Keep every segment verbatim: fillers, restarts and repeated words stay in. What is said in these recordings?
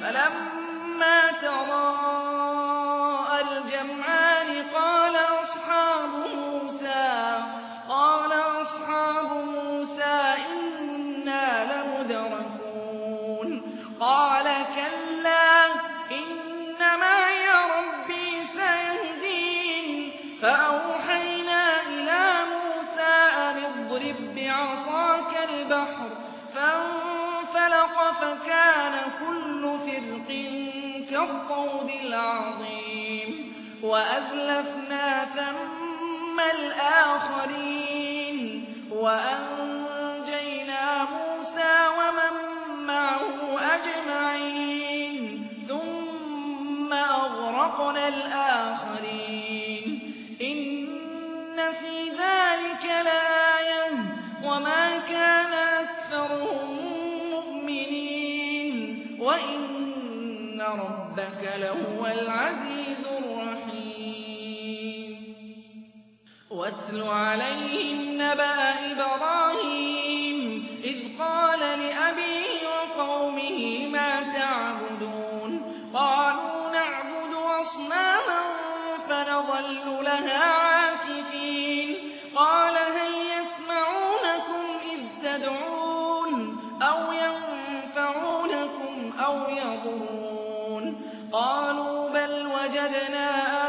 فلما تراءى الجمعان قال أصحاب موسى قال أصحاب موسى إنا لمدركون قال كلا إن معي ربي سيهدين فأوحينا إلى موسى أن اضرب بعصاك البحر فانفلق فكان كل فرق كالطود العظيم وأزلفنا ثم الآخرين وأنجينا موسى ومن معه أجمعين ثم أغرقنا الآخرين إن في ذلك لآية وما كان أكثرهم مؤمنين وإن ربك لهو العزيز الرحيم واتل عليهم نبأ إبراهيم إذ قال لأبيه وقومه ما تعبدون قالوا نعبد أصناما فنظل لها عاكفين قال هل يسمعونكم إذ تدعون أو ينفعونكم أو يضرون قالوا بل وجدنا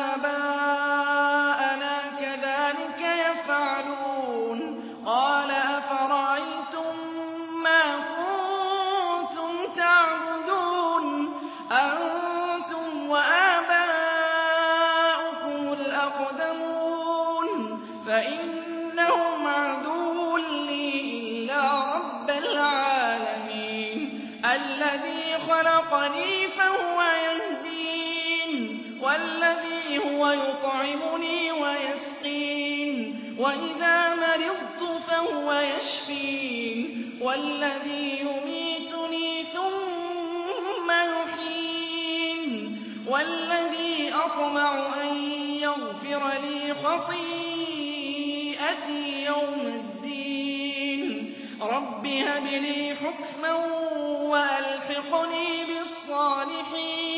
آباءنا كذلك يفعلون قال أفرأيتم ما كنتم تعبدون أنتم وآباؤكم الأقدمون فإنهم عدو لي إلا رب العالمين الذي خلقني فهو يهدين والذي هو يطعمني ويسقين وإذا مرضت فهو يشفين والذي يميتني ثم يحيين والذي أطمع أن يغفر لي خطيئتي يوم الدين رب هب لي حكما وألحقني بالصالحين